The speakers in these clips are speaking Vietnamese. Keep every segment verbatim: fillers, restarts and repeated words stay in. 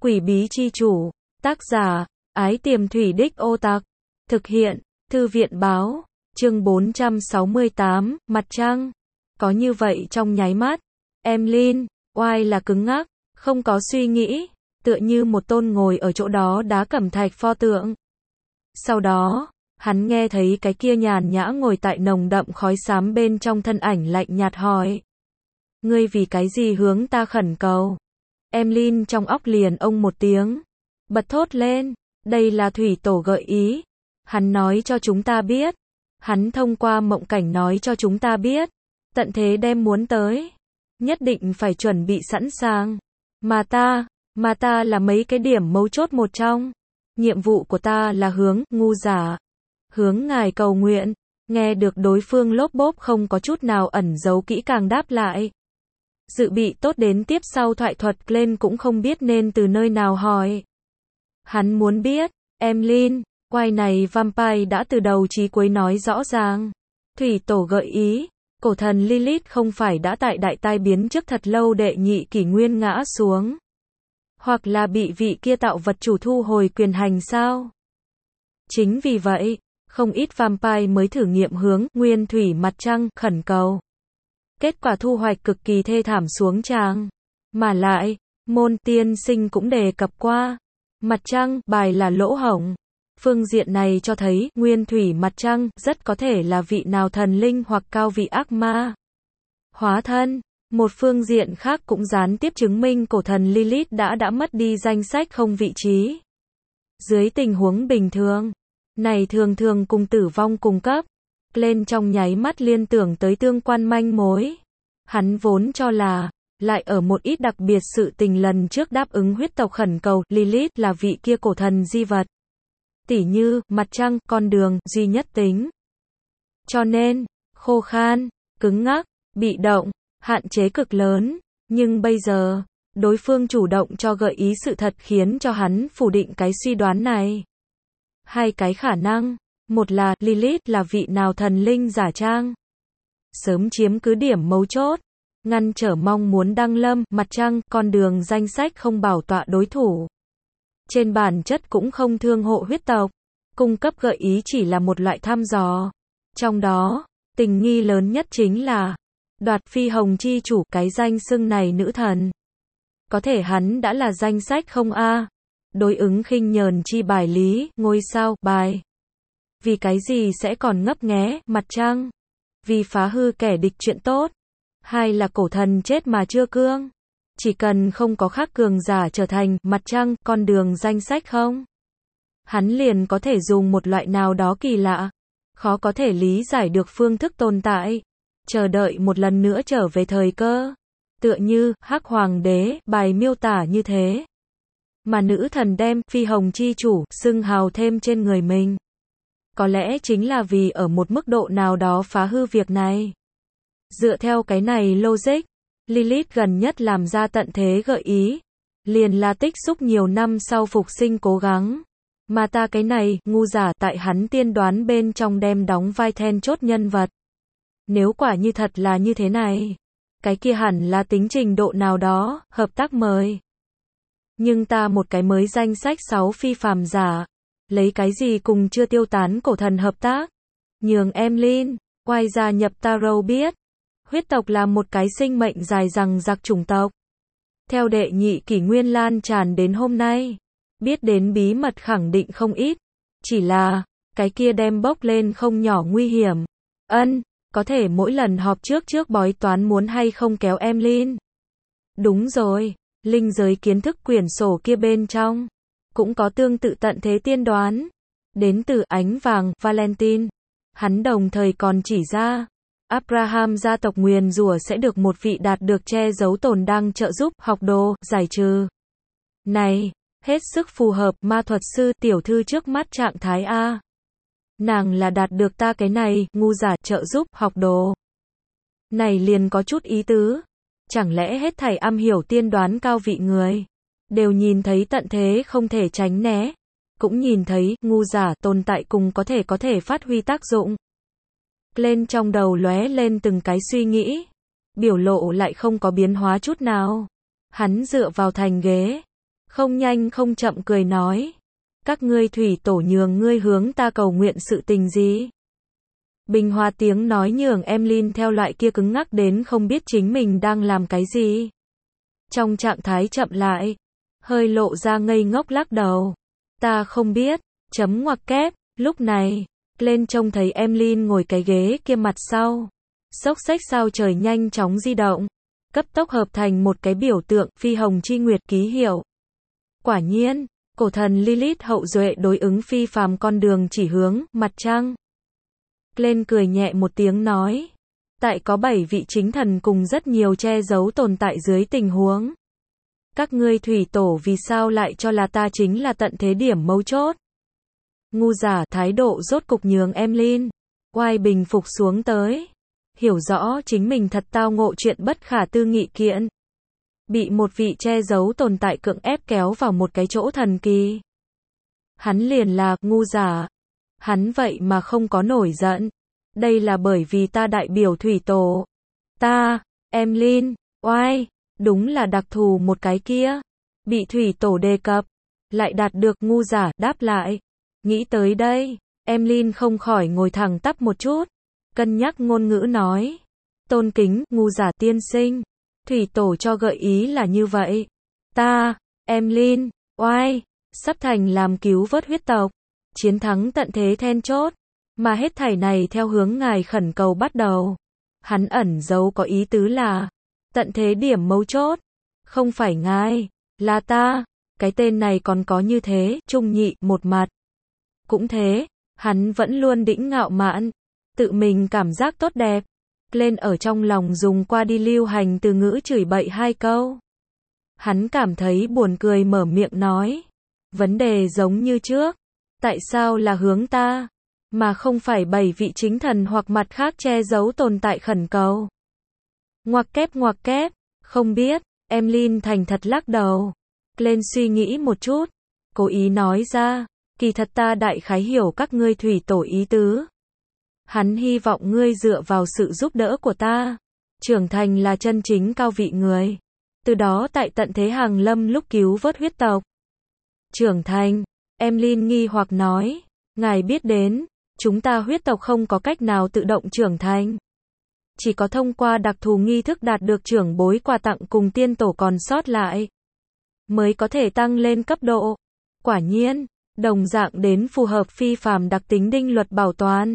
Quỷ bí chi chủ, tác giả, Ái Tiềm Thủy Đích Ô Tặc, thực hiện, Thư viện báo, chương bốn trăm sáu mươi tám, mặt trăng. Có như vậy trong nháy mắt, Emlyn, oai là cứng ngắc, không có suy nghĩ, tựa như một tôn ngồi ở chỗ đó đá cẩm thạch pho tượng. Sau đó, hắn nghe thấy cái kia nhàn nhã ngồi tại nồng đậm khói xám bên trong thân ảnh lạnh nhạt hỏi. Ngươi vì cái gì hướng ta khẩn cầu? Emlyn trong óc liền ông một tiếng, bật thốt lên, đây là thủy tổ gợi ý. Hắn nói cho chúng ta biết, hắn thông qua mộng cảnh nói cho chúng ta biết, tận thế đem muốn tới, nhất định phải chuẩn bị sẵn sàng. Mà ta, mà ta là mấy cái điểm mấu chốt một trong. Nhiệm vụ của ta là hướng, ngu giả, hướng ngài cầu nguyện. Nghe được đối phương lốp bốp không có chút nào ẩn giấu kỹ càng đáp lại. Dự bị tốt đến tiếp sau thoại thuật lên cũng không biết nên từ nơi nào hỏi. Hắn muốn biết, Emlyn, quay này vampire đã từ đầu chí cuối nói rõ ràng. Thủy tổ gợi ý, cổ thần Lilith không phải đã tại đại tai biến trước thật lâu đệ nhị kỷ nguyên ngã xuống. Hoặc là bị vị kia tạo vật chủ thu hồi quyền hành sao? Chính vì vậy, không ít vampire mới thử nghiệm hướng nguyên thủy mặt trăng khẩn cầu. Kết quả thu hoạch cực kỳ thê thảm xuống tràng. Mà lại, môn tiên sinh cũng đề cập qua, mặt trăng bài là lỗ hổng. Phương diện này cho thấy nguyên thủy mặt trăng rất có thể là vị nào thần linh hoặc cao vị ác ma hóa thân. Một phương diện khác cũng gián tiếp chứng minh cổ thần Lilith đã đã mất đi danh sách không vị trí. Dưới tình huống bình thường, này thường thường cùng tử vong cùng cấp, lên trong nháy mắt liên tưởng tới tương quan manh mối. Hắn vốn cho là, lại ở một ít đặc biệt sự tình lần trước đáp ứng huyết tộc khẩn cầu, Lilith là vị kia cổ thần di vật. Tỉ như, mặt trăng, con đường, duy nhất tính. Cho nên, khô khan, cứng ngắc, bị động, hạn chế cực lớn, nhưng bây giờ, đối phương chủ động cho gợi ý sự thật khiến cho hắn phủ định cái suy đoán này. Hai cái khả năng, một là Lilith là vị nào thần linh giả trang, sớm chiếm cứ điểm mấu chốt, ngăn trở mong muốn đăng lâm mặt trăng, con đường danh sách không bảo tọa đối thủ. Trên bản chất cũng không thương hộ huyết tộc, cung cấp gợi ý chỉ là một loại thăm dò. Trong đó, tình nghi lớn nhất chính là đoạt phi hồng chi chủ cái danh xưng này nữ thần. Có thể hắn đã là danh sách không a, đối ứng khinh nhờn chi bài lý, ngôi sao, bài. Vì cái gì sẽ còn ngấp nghé, mặt trăng? Vì phá hư kẻ địch chuyện tốt. Hai là cổ thần chết mà chưa cương. Chỉ cần không có khác cường giả trở thành mặt trăng, con đường danh sách không? Hắn liền có thể dùng một loại nào đó kỳ lạ, khó có thể lý giải được phương thức tồn tại, chờ đợi một lần nữa trở về thời cơ. Tựa như, Hắc Hoàng đế, bài miêu tả như thế. Mà nữ thần đem, phi hồng chi chủ, xưng hào thêm trên người mình. Có lẽ chính là vì ở một mức độ nào đó phá hư việc này. Dựa theo cái này logic, Lilith gần nhất làm ra tận thế gợi ý, liền là tích xúc nhiều năm sau phục sinh cố gắng. Mà ta cái này, ngu giả tại hắn tiên đoán bên trong đem đóng vai then chốt nhân vật. Nếu quả như thật là như thế này, cái kia hẳn là tính trình độ nào đó, hợp tác mời. Nhưng ta một cái mới danh sách sáu phi phàm giả, lấy cái gì cùng chưa tiêu tán cổ thần hợp tác? Nhường Emlyn, quay ra nhập tarot biết, huyết tộc là một cái sinh mệnh dài dằng dặc chủng tộc. Theo đệ nhị kỷ nguyên lan tràn đến hôm nay, biết đến bí mật khẳng định không ít, chỉ là, cái kia đem bốc lên không nhỏ nguy hiểm. Ân, có thể mỗi lần họp trước trước bói toán muốn hay không kéo Emlyn. Đúng rồi, linh giới kiến thức quyển sổ kia bên trong, cũng có tương tự tận thế tiên đoán, đến từ ánh vàng, Valentine. Hắn đồng thời còn chỉ ra, Abraham gia tộc nguyền rủa sẽ được một vị đạt được che giấu tồn đang trợ giúp, học đồ, giải trừ. Này, hết sức phù hợp, ma thuật sư, tiểu thư trước mắt trạng thái A. Nàng là đạt được ta cái này, ngu giả, trợ giúp, học đồ. Này liền có chút ý tứ. Chẳng lẽ hết thảy am hiểu tiên đoán cao vị người, đều nhìn thấy tận thế không thể tránh né, cũng nhìn thấy, ngu giả, tồn tại cùng có thể có thể phát huy tác dụng. Lên trong đầu lóe lên từng cái suy nghĩ, biểu lộ lại không có biến hóa chút nào. Hắn dựa vào thành ghế, không nhanh không chậm cười nói. Các ngươi thủy tổ nhường ngươi hướng ta cầu nguyện sự tình gì? Bình hòa tiếng nói nhường Emlyn theo loại kia cứng ngắc đến không biết chính mình đang làm cái gì. Trong trạng thái chậm lại, hơi lộ ra ngây ngốc lắc đầu. Ta không biết, chấm ngoặc kép, lúc này, lên trông thấy Emlyn ngồi cái ghế kia mặt sau. Xốc xách sao trời nhanh chóng di động, cấp tốc hợp thành một cái biểu tượng phi hồng chi nguyệt ký hiệu. Quả nhiên, cổ thần Lilith hậu duệ đối ứng phi phàm con đường chỉ hướng mặt trăng. Lên cười nhẹ một tiếng nói, tại có bảy vị chính thần cùng rất nhiều che giấu tồn tại dưới tình huống. Các ngươi thủy tổ vì sao lại cho là ta chính là tận thế điểm mấu chốt? Ngu giả thái độ rốt cục nhường Emlyn, oai bình phục xuống tới. Hiểu rõ chính mình thật tao ngộ chuyện bất khả tư nghị kiện. Bị một vị che giấu tồn tại cưỡng ép kéo vào một cái chỗ thần kỳ. Hắn liền là ngu giả. Hắn vậy mà không có nổi giận. Đây là bởi vì ta đại biểu thủy tổ. Ta, Emlyn, oai, đúng là đặc thù một cái kia. Bị thủy tổ đề cập, lại đạt được ngu giả đáp lại. Nghĩ tới đây, Emlyn không khỏi ngồi thẳng tắp một chút. Cân nhắc ngôn ngữ nói. Tôn kính, ngu giả tiên sinh. Thủy tổ cho gợi ý là như vậy. Ta, Emlyn, oai, sắp thành làm cứu vớt huyết tộc. Chiến thắng tận thế then chốt. Mà hết thảy này theo hướng ngài khẩn cầu bắt đầu. Hắn ẩn giấu có ý tứ là. Tận thế điểm mấu chốt. Không phải ngài, là ta. Cái tên này còn có như thế, trung nhị, một mặt. Cũng thế, hắn vẫn luôn đĩnh ngạo mạn. Tự mình cảm giác tốt đẹp. Lên ở trong lòng dùng qua đi lưu hành từ ngữ chửi bậy hai câu. Hắn cảm thấy buồn cười mở miệng nói. Vấn đề giống như trước. Tại sao là hướng ta? Mà không phải bảy vị chính thần hoặc mặt khác che giấu tồn tại khẩn cầu. Ngoặc kép ngoặc kép. Không biết. Emlyn thành thật lắc đầu. Lên suy nghĩ một chút. Cố ý nói ra. Kỳ thật ta đại khái hiểu các ngươi thủy tổ ý tứ. Hắn hy vọng ngươi dựa vào sự giúp đỡ của ta. Trưởng thành là chân chính cao vị người. Từ đó tại tận thế hàng lâm lúc cứu vớt huyết tộc. Trưởng thành. Emlyn nghi hoặc nói. Ngài biết đến. Chúng ta huyết tộc không có cách nào tự động trưởng thành. Chỉ có thông qua đặc thù nghi thức đạt được trưởng bối quà tặng cùng tiên tổ còn sót lại. Mới có thể tăng lên cấp độ. Quả nhiên. Đồng dạng đến phù hợp phi phàm đặc tính đinh luật bảo toàn.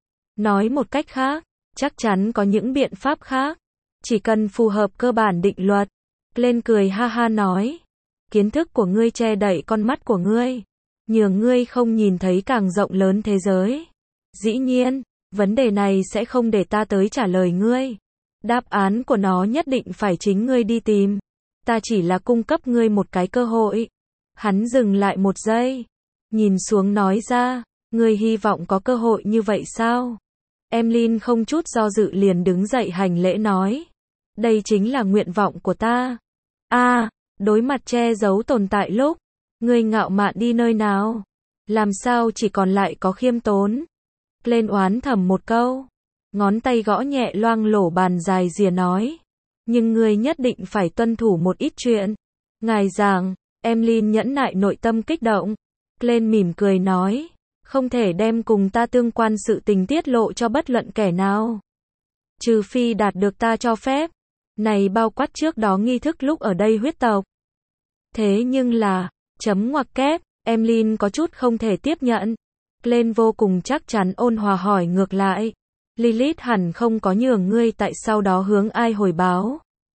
Nói một cách khác, chắc chắn có những biện pháp khác. Chỉ cần phù hợp cơ bản định luật. Lên cười ha ha nói. Kiến thức của ngươi che đậy con mắt của ngươi. Nhường ngươi không nhìn thấy càng rộng lớn thế giới. Dĩ nhiên, vấn đề này sẽ không để ta tới trả lời ngươi. Đáp án của nó nhất định phải chính ngươi đi tìm. Ta chỉ là cung cấp ngươi một cái cơ hội. Hắn dừng lại một giây. Nhìn xuống nói ra. Ngươi hy vọng có cơ hội như vậy sao? Emlyn không chút do dự liền đứng dậy hành lễ nói. Đây chính là nguyện vọng của ta. A, à, đối mặt che giấu tồn tại lúc. Ngươi ngạo mạn đi nơi nào? Làm sao chỉ còn lại có khiêm tốn? Lên oán thầm một câu. Ngón tay gõ nhẹ loang lổ bàn dài rìa nói. Nhưng ngươi nhất định phải tuân thủ một ít chuyện. Ngài giảng, Emlyn nhẫn nại nội tâm kích động. Lên mỉm cười nói. Không thể đem cùng ta tương quan sự tình tiết lộ cho bất luận kẻ nào. Trừ phi đạt được ta cho phép. Này bao quát trước đó nghi thức lúc ở đây huyết tộc. Thế nhưng là, chấm ngoặc kép, Emlyn có chút không thể tiếp nhận. Lên vô cùng chắc chắn ôn hòa hỏi ngược lại. Lilith hẳn không có nhường ngươi tại sau đó hướng ai hồi báo.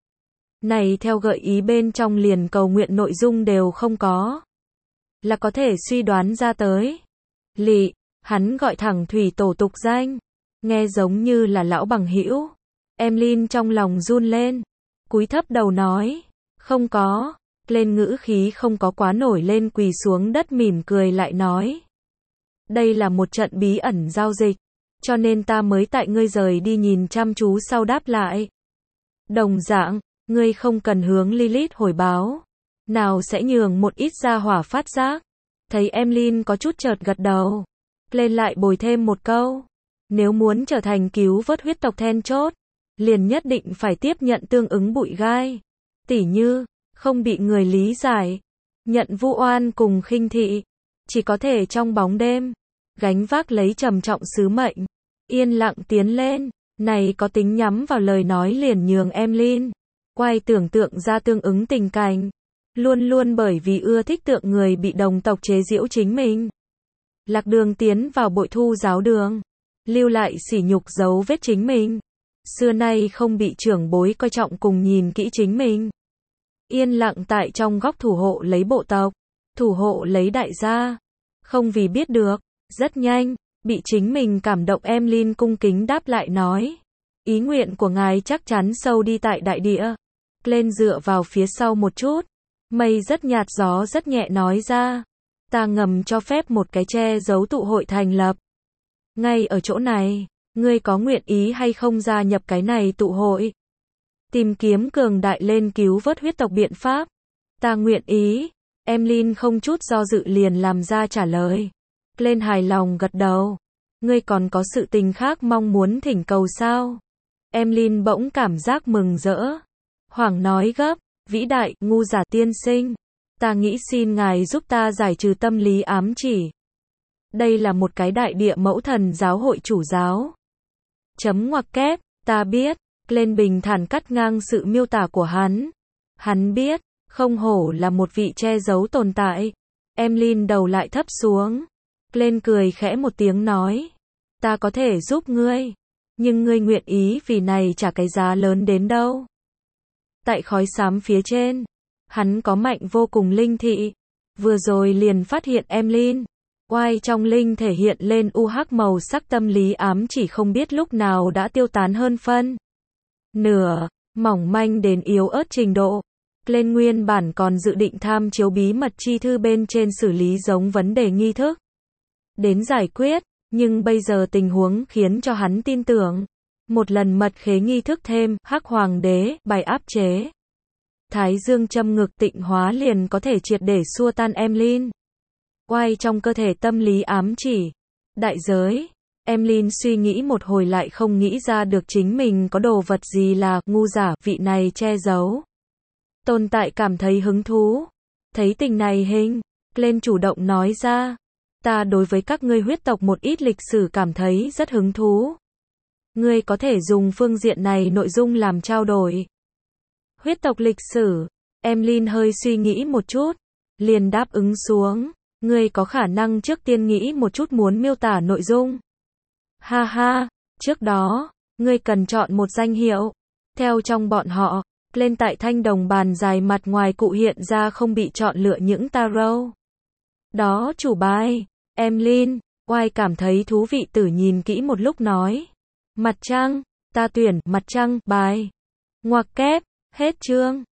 Này theo gợi ý bên trong liền cầu nguyện nội dung đều không có. Là có thể suy đoán ra tới. Lị, hắn gọi thẳng thủy tổ tục danh. Nghe giống như là lão bằng hữu. Emlyn trong lòng run lên. Cúi thấp đầu nói. Không có. Lên ngữ khí không có quá nổi lên quỳ xuống đất mỉm cười lại nói. Đây là một trận bí ẩn giao dịch. Cho nên ta mới tại ngươi rời đi nhìn chăm chú sau đáp lại. Đồng dạng, ngươi không cần hướng Lilith hồi báo. Nào sẽ nhường một ít ra hỏa phát giác. Thấy Emlyn có chút chợt gật đầu. Lên lại bồi thêm một câu. Nếu muốn trở thành cứu vớt huyết tộc then chốt. Liền nhất định phải tiếp nhận tương ứng bụi gai. Tỉ như, không bị người lý giải. nhận vu oan cùng khinh thị, chỉ có thể trong bóng đêm, gánh vác lấy trầm trọng sứ mệnh, yên lặng tiến lên, này có tính nhắm vào lời nói liền nhường Emlyn, quay tưởng tượng ra tương ứng tình cảnh, luôn luôn bởi vì ưa thích tượng người bị đồng tộc chế giễu chính mình. Lạc đường tiến vào bội thu giáo đường, lưu lại sỉ nhục dấu vết chính mình, xưa nay không bị trưởng bối coi trọng cùng nhìn kỹ chính mình. Yên lặng tại trong góc thủ hộ lấy bộ tộc, thủ hộ lấy đại gia, không vì biết được, rất nhanh, bị chính mình cảm động Emlyn cung kính đáp lại nói, ý nguyện của ngài chắc chắn sâu đi tại đại địa. Lên dựa vào phía sau một chút, mây rất nhạt gió rất nhẹ nói ra, ta ngầm cho phép một cái che giấu tụ hội thành lập. Ngay ở chỗ này, ngươi có nguyện ý hay không gia nhập cái này tụ hội? Tìm kiếm cường đại lên cứu vớt huyết tộc biện pháp. Ta nguyện ý. Emlyn không chút do dự liền làm ra trả lời. Lên hài lòng gật đầu. Ngươi còn có sự tình khác mong muốn thỉnh cầu sao? Emlyn bỗng cảm giác mừng rỡ. Hoảng nói gấp, vĩ đại, ngu giả tiên sinh. Ta nghĩ xin ngài giúp ta giải trừ tâm lý ám chỉ. Đây là một cái đại địa mẫu thần giáo hội chủ giáo. Chấm ngoặc kép, ta biết. Lên bình thản cắt ngang sự miêu tả của hắn. Hắn biết, không hổ là một vị che giấu tồn tại. Emlyn đầu lại thấp xuống. Lên cười khẽ một tiếng nói. Ta có thể giúp ngươi. Nhưng ngươi nguyện ý vì này trả cái giá lớn đến đâu. Tại khói xám phía trên. Hắn có mạnh vô cùng linh thị. Vừa rồi liền phát hiện Emlyn. Oai trong linh thể hiện lên u hắc màu sắc tâm lý ám chỉ không biết lúc nào đã tiêu tán hơn phân nửa, mỏng manh đến yếu ớt trình độ. Lên nguyên bản còn dự định tham chiếu bí mật chi thư bên trên xử lý giống vấn đề nghi thức. Đến giải quyết, nhưng bây giờ tình huống khiến cho hắn tin tưởng. Một lần mật khế nghi thức thêm, hắc hoàng đế, bài áp chế. Thái dương châm ngực tịnh hóa liền có thể triệt để xua tan Emlyn. Quay trong cơ thể tâm lý ám chỉ. Đại giới. Emlyn suy nghĩ một hồi lại không nghĩ ra được chính mình có đồ vật gì là ngu giả vị này che giấu. Tồn tại cảm thấy hứng thú. Thấy tình này hình. Lên chủ động nói ra. Ta đối với các ngươi huyết tộc một ít lịch sử cảm thấy rất hứng thú. Ngươi có thể dùng phương diện này nội dung làm trao đổi. Huyết tộc lịch sử. Emlyn hơi suy nghĩ một chút. Liền đáp ứng xuống. Ngươi có khả năng trước tiên nghĩ một chút muốn miêu tả nội dung. Ha ha, trước đó, ngươi cần chọn một danh hiệu. Theo trong bọn họ, lên tại thanh đồng bàn dài mặt ngoài cụ hiện ra không bị chọn lựa những tarot. Đó chủ bài, Emlyn, oai cảm thấy thú vị tử nhìn kỹ một lúc nói. Mặt trăng, ta tuyển, mặt trăng, bài. Ngoặc kép, hết chương.